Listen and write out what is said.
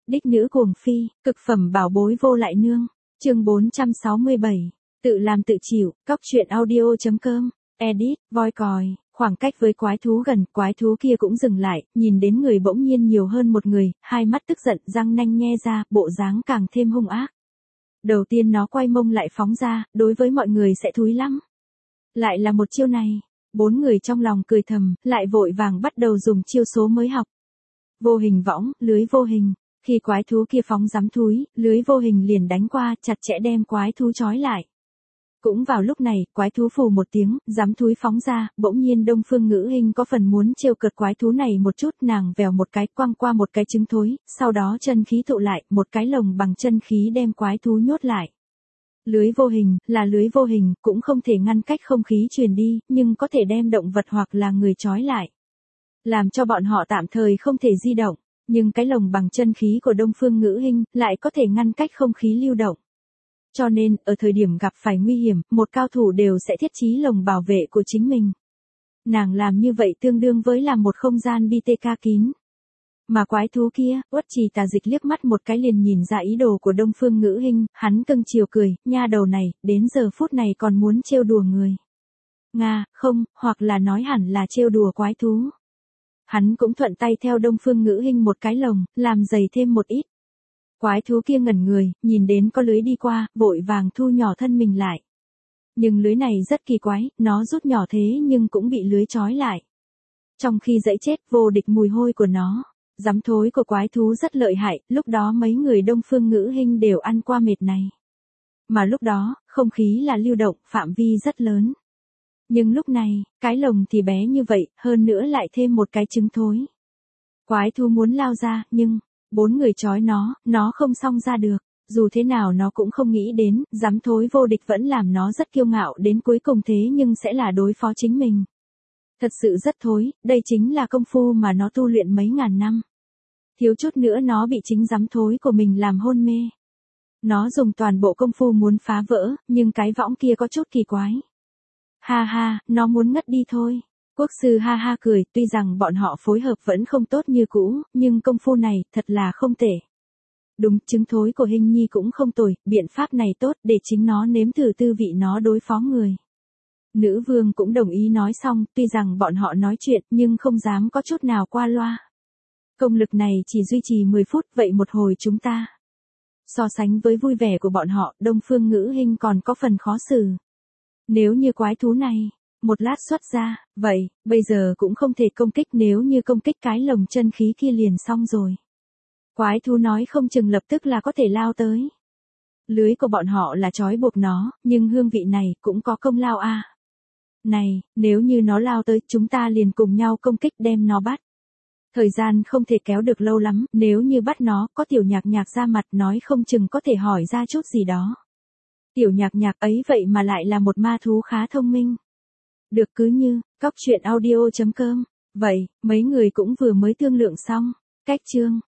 Đích nữ cuồng phi, cực phẩm bảo bối vô lại nương. Chương 467. Tự làm tự chịu, cóc truyện audio.com. Edit, voi còi. Khoảng cách với quái thú gần, quái thú kia cũng dừng lại, nhìn đến người bỗng nhiên nhiều hơn một người, hai mắt tức giận, răng nanh nhe ra, bộ dáng càng thêm hung ác. Đầu tiên nó quay mông lại phóng ra, đối với mọi người sẽ thúi lắm. Lại là một chiêu này, bốn người trong lòng cười thầm, lại vội vàng bắt đầu dùng chiêu số mới học. Vô hình võng, lưới vô hình. Khi quái thú kia phóng giắm thúi, lưới vô hình liền đánh qua, chặt chẽ đem quái thú trói lại. Cũng vào lúc này, quái thú phù một tiếng, giắm thúi phóng ra, bỗng nhiên Đông Phương Ngữ Hinh có phần muốn trêu cợt quái thú này một chút, nàng vèo một cái quăng qua một cái trứng thối, sau đó chân khí tụ lại, một cái lồng bằng chân khí đem quái thú nhốt lại. Lưới vô hình, là lưới vô hình, cũng không thể ngăn cách không khí truyền đi, nhưng có thể đem động vật hoặc là người trói lại. Làm cho bọn họ tạm thời không thể di động, nhưng cái lồng bằng chân khí của Đông Phương Ngữ Hinh lại có thể ngăn cách không khí lưu động. Cho nên, ở thời điểm gặp phải nguy hiểm, một cao thủ đều sẽ thiết trí lồng bảo vệ của chính mình. Nàng làm như vậy tương đương với làm một không gian BTK kín. Mà quái thú kia, Uất Trì Tà Dịch liếc mắt một cái liền nhìn ra ý đồ của Đông Phương Ngữ Hinh, hắn cưng chiều cười, nha đầu này, đến giờ phút này còn muốn trêu đùa người. Nga, không, hoặc là nói hẳn là trêu đùa quái thú. Hắn cũng thuận tay theo Đông Phương Ngữ Hinh một cái lồng, làm dày thêm một ít. Quái thú kia ngẩn người, nhìn đến có lưới đi qua, vội vàng thu nhỏ thân mình lại. Nhưng lưới này rất kỳ quái, nó rút nhỏ thế nhưng cũng bị lưới trói lại. Trong khi dẫy chết, vô địch mùi hôi của nó, giắm thối của quái thú rất lợi hại, lúc đó mấy người Đông Phương Ngữ Hinh đều ăn qua mệt này. Mà lúc đó, không khí là lưu động, phạm vi rất lớn. Nhưng lúc này, cái lồng thì bé như vậy, hơn nữa lại thêm một cái trứng thối. Quái thú muốn lao ra, nhưng bốn người trói nó không xông ra được. Dù thế nào nó cũng không nghĩ đến, giám thối vô địch vẫn làm nó rất kiêu ngạo đến cuối cùng thế nhưng sẽ là đối phó chính mình. Thật sự rất thối, đây chính là công phu mà nó tu luyện mấy ngàn năm. Thiếu chút nữa nó bị chính giám thối của mình làm hôn mê. Nó dùng toàn bộ công phu muốn phá vỡ, nhưng cái võng kia có chút kỳ quái. Ha ha, nó muốn ngất đi thôi. Quốc sư ha ha cười, tuy rằng bọn họ phối hợp vẫn không tốt như cũ, nhưng công phu này, thật là không tệ. Đúng, trứng thối của Hinh Nhi cũng không tồi, biện pháp này tốt để chính nó nếm thử tư vị nó đối phó người. Nữ vương cũng đồng ý nói xong, tuy rằng bọn họ nói chuyện nhưng không dám có chút nào qua loa. Công lực này chỉ duy trì 10 phút, vậy một hồi chúng ta. So sánh với vui vẻ của bọn họ, Đông Phương Ngữ Hinh còn có phần khó xử. Nếu như quái thú này, một lát xuất ra, vậy, bây giờ cũng không thể công kích, nếu như công kích cái lồng chân khí kia liền xong rồi. Quái thú nói không chừng lập tức là có thể lao tới. Lưới của bọn họ là trói buộc nó, nhưng hương vị này cũng có công lao a. Này, nếu như nó lao tới, chúng ta liền cùng nhau công kích đem nó bắt. Thời gian không thể kéo được lâu lắm, nếu như bắt nó, có Tiểu Nhạc Nhạc ra mặt nói không chừng có thể hỏi ra chút gì đó. Tiểu Nhạc Nhạc ấy vậy mà lại là một ma thú khá thông minh. Được, cứ như, cóc truyện audio.com. Vậy, mấy người cũng vừa mới thương lượng xong. Cách chương.